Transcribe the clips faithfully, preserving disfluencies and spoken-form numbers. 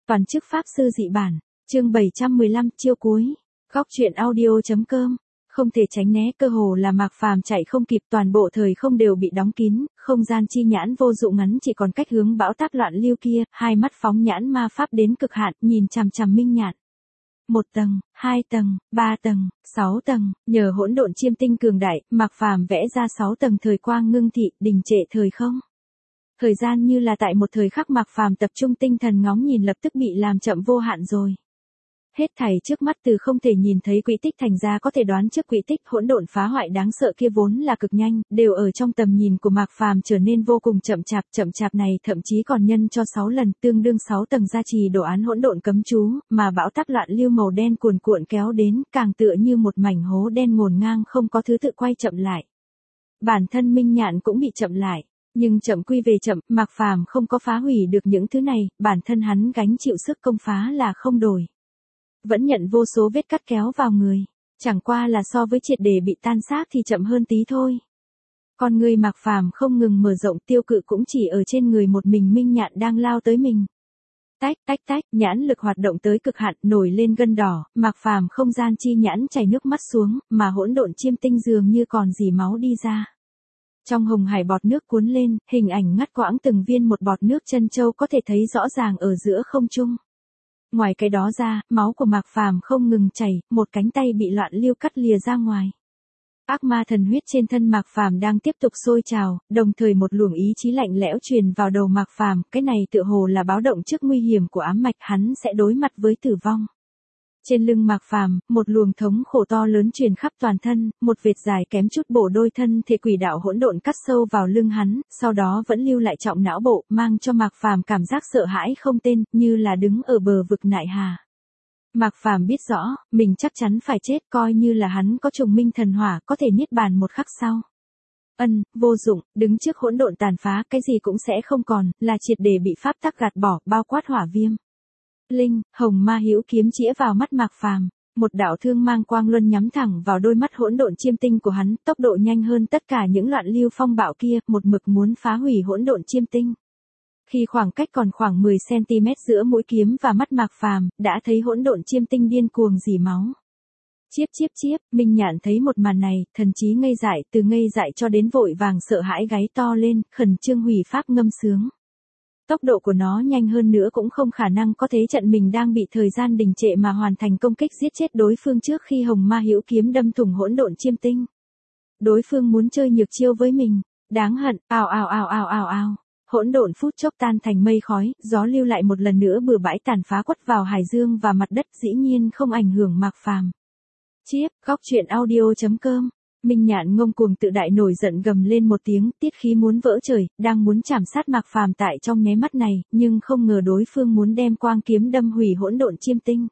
Toàn chức pháp sư dị bản, chương bảy trăm mười lăm chiêu cuối. Góc truyện audio.com. Không thể tránh né, cơ hồ là Mạc Phàm chạy không kịp, toàn bộ thời không đều bị đóng kín, không gian chi nhãn vô dụng ngắn chỉ còn cách hướng bão táp loạn lưu kia, hai mắt phóng nhãn ma pháp đến cực hạn, nhìn chằm chằm Minh Nhạn. Một tầng, hai tầng, ba tầng, sáu tầng, nhờ hỗn độn chiêm tinh cường đại, Mạc Phàm vẽ ra sáu tầng thời quang ngưng thị, đình trệ thời không. Thời gian như là tại một thời khắc Mạc Phàm tập trung tinh thần ngóng nhìn lập tức bị làm chậm vô hạn rồi. Hết thảy trước mắt từ không thể nhìn thấy quỹ tích thành ra có thể đoán trước quỹ tích, hỗn độn phá hoại đáng sợ kia vốn là cực nhanh, đều ở trong tầm nhìn của Mạc Phàm trở nên vô cùng chậm chạp, chậm chạp này thậm chí còn nhân cho sáu lần, tương đương sáu tầng gia trì đồ án hỗn độn cấm chú, mà bão táp loạn lưu màu đen cuồn cuộn kéo đến, càng tựa như một mảnh hố đen ngổn ngang không có thứ tự quay chậm lại. Bản thân Minh Nhạn cũng bị chậm lại. Nhưng chậm quy về chậm, Mạc Phàm không có phá hủy được những thứ này, bản thân hắn gánh chịu sức công phá là không đổi. Vẫn nhận vô số vết cắt kéo vào người, chẳng qua là so với triệt để bị tan xác thì chậm hơn tí thôi. Con người Mạc Phàm không ngừng mở rộng, tiêu cự cũng chỉ ở trên người một mình Minh Nhạn đang lao tới mình. Tách tách tách, nhãn lực hoạt động tới cực hạn, nổi lên gân đỏ, Mạc Phàm không gian chi nhãn chảy nước mắt xuống, mà hỗn độn chiêm tinh dường như còn dì máu đi ra. Trong hồng hải bọt nước cuốn lên, hình ảnh ngắt quãng từng viên một bọt nước chân châu có thể thấy rõ ràng ở giữa không trung. Ngoài cái đó ra, máu của Mạc Phàm không ngừng chảy, một cánh tay bị loạn lưu cắt lìa ra ngoài. Ác ma thần huyết trên thân Mạc Phàm đang tiếp tục sôi trào, đồng thời một luồng ý chí lạnh lẽo truyền vào đầu Mạc Phàm, cái này tựa hồ là báo động trước nguy hiểm của ám mạch, hắn sẽ đối mặt với tử vong. Trên lưng Mạc Phàm, một luồng thống khổ to lớn truyền khắp toàn thân, một vệt dài kém chút bổ đôi thân thể quỷ đạo hỗn độn cắt sâu vào lưng hắn, sau đó vẫn lưu lại trọng não bộ, mang cho Mạc Phàm cảm giác sợ hãi không tên, như là đứng ở bờ vực nại hà. Mạc Phàm biết rõ, mình chắc chắn phải chết, coi như là hắn có trùng minh thần hỏa, có thể niết bàn một khắc sau. Ân, vô dụng, đứng trước hỗn độn tàn phá, cái gì cũng sẽ không còn, là triệt để bị pháp tắc gạt bỏ, bao quát hỏa viêm. Linh, hồng ma hữu kiếm chĩa vào mắt Mạc Phàm, một đạo thương mang quang luân nhắm thẳng vào đôi mắt hỗn độn chiêm tinh của hắn, tốc độ nhanh hơn tất cả những loạn lưu phong bạo kia, một mực muốn phá hủy hỗn độn chiêm tinh. Khi khoảng cách còn khoảng mười xăng-ti-mét giữa mũi kiếm và mắt Mạc Phàm, đã thấy hỗn độn chiêm tinh điên cuồng rỉ máu. Chiếp chiếp chiếp, Minh Nhạn thấy một màn này, thần trí ngây dại, từ ngây dại cho đến vội vàng sợ hãi gáy to lên, khẩn trương hủy pháp ngâm sướng. Tốc độ của nó nhanh hơn nữa cũng không khả năng có thế trận mình đang bị thời gian đình trệ mà hoàn thành công kích giết chết đối phương trước khi hồng ma hữu kiếm đâm thủng hỗn độn chiêm tinh. Đối phương muốn chơi nhược chiêu với mình, đáng hận, ào ào ào ào ào ào. Hỗn độn phút chốc tan thành mây khói, gió lưu lại một lần nữa bừa bãi tàn phá quất vào hải dương và mặt đất, dĩ nhiên không ảnh hưởng Mạc Phàm. Chiếp, góc truyện audio.com. Minh Nhạn ngông cuồng tự đại nổi giận gầm lên một tiếng, tiết khí muốn vỡ trời, đang muốn chảm sát Mạc Phàm tại trong nháy mắt này, nhưng không ngờ đối phương muốn đem quang kiếm đâm hủy hỗn độn chiêm tinh.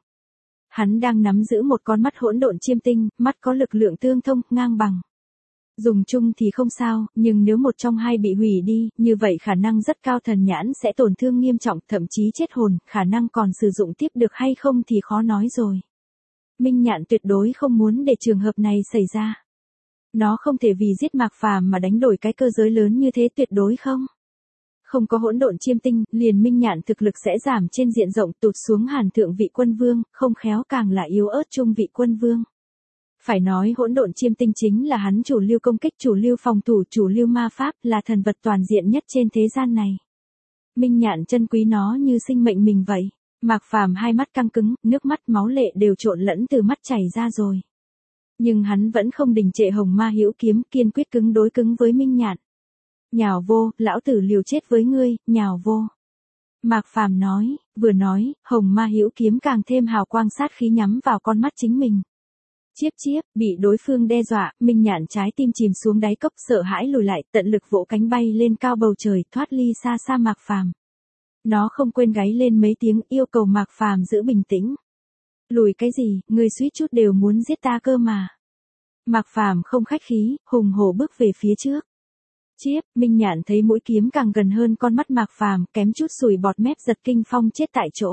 Hắn đang nắm giữ một con mắt hỗn độn chiêm tinh, mắt có lực lượng tương thông, ngang bằng. Dùng chung thì không sao, nhưng nếu một trong hai bị hủy đi, như vậy khả năng rất cao thần nhãn sẽ tổn thương nghiêm trọng, thậm chí chết hồn, khả năng còn sử dụng tiếp được hay không thì khó nói rồi. Minh Nhạn tuyệt đối không muốn để trường hợp này xảy ra. Nó không thể vì giết Mạc Phàm mà đánh đổi cái cơ giới lớn như thế, tuyệt đối không. Không có hỗn độn chiêm tinh, liền Minh Nhạn thực lực sẽ giảm trên diện rộng, tụt xuống hàn thượng vị quân vương, không khéo càng là yếu ớt trung vị quân vương. Phải nói hỗn độn chiêm tinh chính là hắn chủ lưu công kích, chủ lưu phòng thủ, chủ lưu ma pháp, là thần vật toàn diện nhất trên thế gian này. Minh Nhạn trân quý nó như sinh mệnh mình vậy. Mạc Phàm hai mắt căng cứng, nước mắt máu lệ đều trộn lẫn từ mắt chảy ra rồi. Nhưng hắn vẫn không đình trệ hồng ma hữu kiếm, kiên quyết cứng đối cứng với Minh Nhạn. Nhào vô, lão tử liều chết với ngươi, nhào vô. Mạc Phàm nói, vừa nói, hồng ma hữu kiếm càng thêm hào quang sát khí nhắm vào con mắt chính mình. Chiếp chiếp, bị đối phương đe dọa, Minh Nhạn trái tim chìm xuống đáy cốc, sợ hãi lùi lại, tận lực vỗ cánh bay lên cao bầu trời, thoát ly xa xa Mạc Phàm. Nó không quên gáy lên mấy tiếng, yêu cầu Mạc Phàm giữ bình tĩnh. Lùi cái gì, ngươi suýt chút đều muốn giết ta cơ mà. Mạc Phàm không khách khí, hùng hổ bước về phía trước. Chiếp, Minh Nhạn thấy mũi kiếm càng gần hơn con mắt Mạc Phàm, kém chút sùi bọt mép giật kinh phong chết tại chỗ.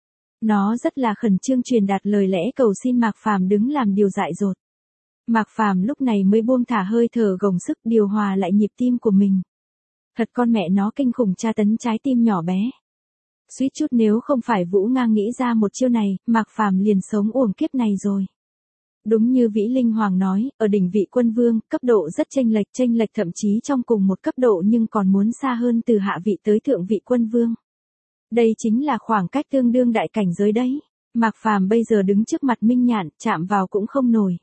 Nó rất là khẩn trương truyền đạt lời lẽ cầu xin Mạc Phàm đứng làm điều dại dột. Mạc Phàm lúc này mới buông thả hơi thở gồng sức điều hòa lại nhịp tim của mình. Thật con mẹ nó kinh khủng tra tấn trái tim nhỏ bé. Suýt chút nếu không phải Vũ Ngang nghĩ ra một chiêu này, Mạc Phàm liền sống uổng kiếp này rồi. Đúng như Vĩ Linh Hoàng nói, ở đỉnh vị quân vương, cấp độ rất chênh lệch, chênh lệch thậm chí trong cùng một cấp độ nhưng còn muốn xa hơn từ hạ vị tới thượng vị quân vương. Đây chính là khoảng cách tương đương đại cảnh giới đấy. Mạc Phàm bây giờ đứng trước mặt Minh Nhạn, chạm vào cũng không nổi.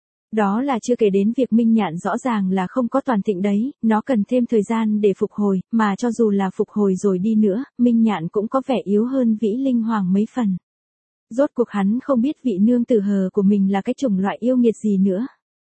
Đó là chưa kể đến việc Minh Nhạn rõ ràng là không có toàn thịnh đấy, nó cần thêm thời gian để phục hồi, mà cho dù là phục hồi rồi đi nữa, Minh Nhạn cũng có vẻ yếu hơn Vĩ Linh Hoàng mấy phần. Rốt cuộc hắn không biết vị nương tử hờ của mình là cái chủng loại yêu nghiệt gì nữa.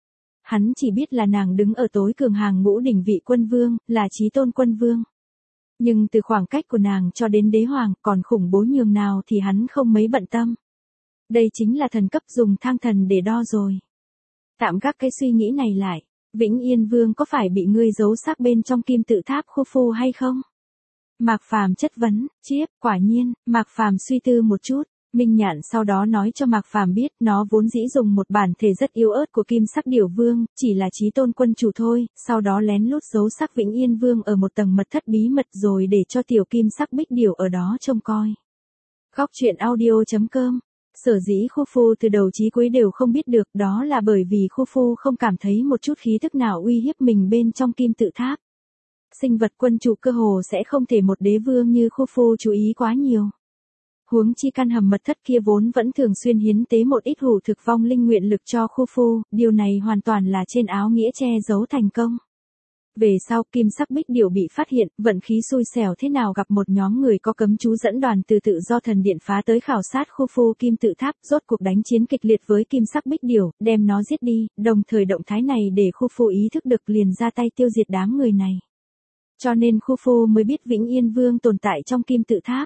Hắn chỉ biết là nàng đứng ở tối cường hàng ngũ đỉnh vị quân vương, là chí tôn quân vương. Nhưng từ khoảng cách của nàng cho đến đế hoàng, còn khủng bố nhường nào thì hắn không mấy bận tâm. Đây chính là thần cấp dùng thang thần để đo rồi. Tạm gác cái suy nghĩ này lại, Vĩnh Yên Vương có phải bị ngươi giấu xác bên trong kim tự tháp Khufu hay không? Mạc Phàm chất vấn, chiếp, quả nhiên, Mạc Phàm suy tư một chút. Minh Nhạn sau đó nói cho Mạc Phàm biết nó vốn dĩ dùng một bản thể rất yếu ớt của Kim Sắc Điểu Vương, chỉ là chí tôn quân chủ thôi, sau đó lén lút giấu xác Vĩnh Yên Vương ở một tầng mật thất bí mật rồi để cho tiểu Kim Sắc Bích Điểu ở đó trông coi. Góc truyện audio chấm com. Sở dĩ Khufu từ đầu chí cuối đều không biết được, đó là bởi vì Khufu không cảm thấy một chút khí thức nào uy hiếp mình bên trong kim tự tháp. Sinh vật quân chủ cơ hồ sẽ không thể một đế vương như Khufu chú ý quá nhiều. Huống chi căn hầm mật thất kia vốn vẫn thường xuyên hiến tế một ít hủ thực vong linh nguyện lực cho Khufu, điều này hoàn toàn là trên áo nghĩa che giấu thành công. Về sau Kim Sắc Bích Điểu bị phát hiện, vận khí xui xẻo thế nào gặp một nhóm người có cấm chú dẫn đoàn từ tự do thần điện phá tới khảo sát Khufu kim tự tháp, rốt cuộc đánh chiến kịch liệt với Kim Sắc Bích Điểu, đem nó giết đi, đồng thời động thái này để Khufu ý thức được liền ra tay tiêu diệt đám người này. Cho nên Khufu mới biết Vĩnh Yên Vương tồn tại trong kim tự tháp.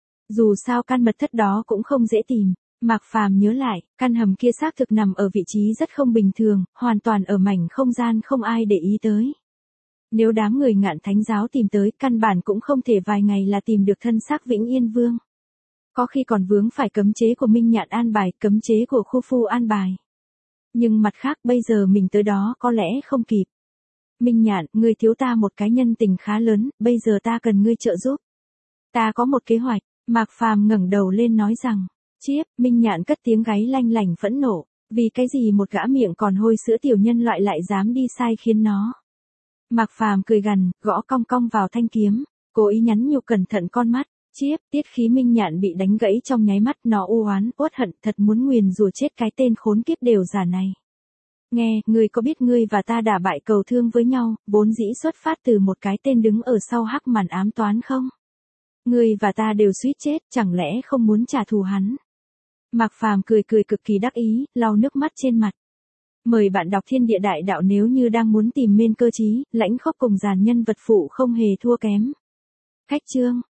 Dù sao căn mật thất đó cũng không dễ tìm. Mạc Phàm nhớ lại, căn hầm kia xác thực nằm ở vị trí rất không bình thường, hoàn toàn ở mảnh không gian không ai để ý tới. Nếu đám người Ngạn Thánh giáo tìm tới, căn bản cũng không thể vài ngày là tìm được thân xác Vĩnh Yên Vương. Có khi còn vướng phải cấm chế của Minh Nhạn an bài, cấm chế của Khufu an bài. Nhưng mặt khác bây giờ mình tới đó có lẽ không kịp. Minh Nhạn, ngươi thiếu ta một cái nhân tình khá lớn, bây giờ ta cần ngươi trợ giúp. Ta có một kế hoạch. Mạc Phàm ngẩng đầu lên nói rằng, chiếp, Minh Nhạn cất tiếng gáy lanh lảnh phẫn nộ, vì cái gì một gã miệng còn hôi sữa tiểu nhân loại lại dám đi sai khiến nó. Mạc Phàm cười gằn, gõ cong cong vào thanh kiếm, cố ý nhắn nhủ cẩn thận con mắt, chiếp, tiết khí Minh Nhạn bị đánh gãy trong nháy mắt, nó u oán, uất hận, thật muốn nguyền rủa chết cái tên khốn kiếp đều giả này. Nghe, ngươi có biết ngươi và ta đả bại cầu thương với nhau, vốn dĩ xuất phát từ một cái tên đứng ở sau hắc màn ám toán không? Ngươi và ta đều suýt chết, chẳng lẽ không muốn trả thù hắn? Mạc Phàm cười cười cực kỳ đắc ý, lau nước mắt trên mặt. Mời bạn đọc Thiên Địa Đại Đạo nếu như đang muốn tìm men cơ trí, lãnh khốc cùng dàn nhân vật phụ không hề thua kém. Cách chương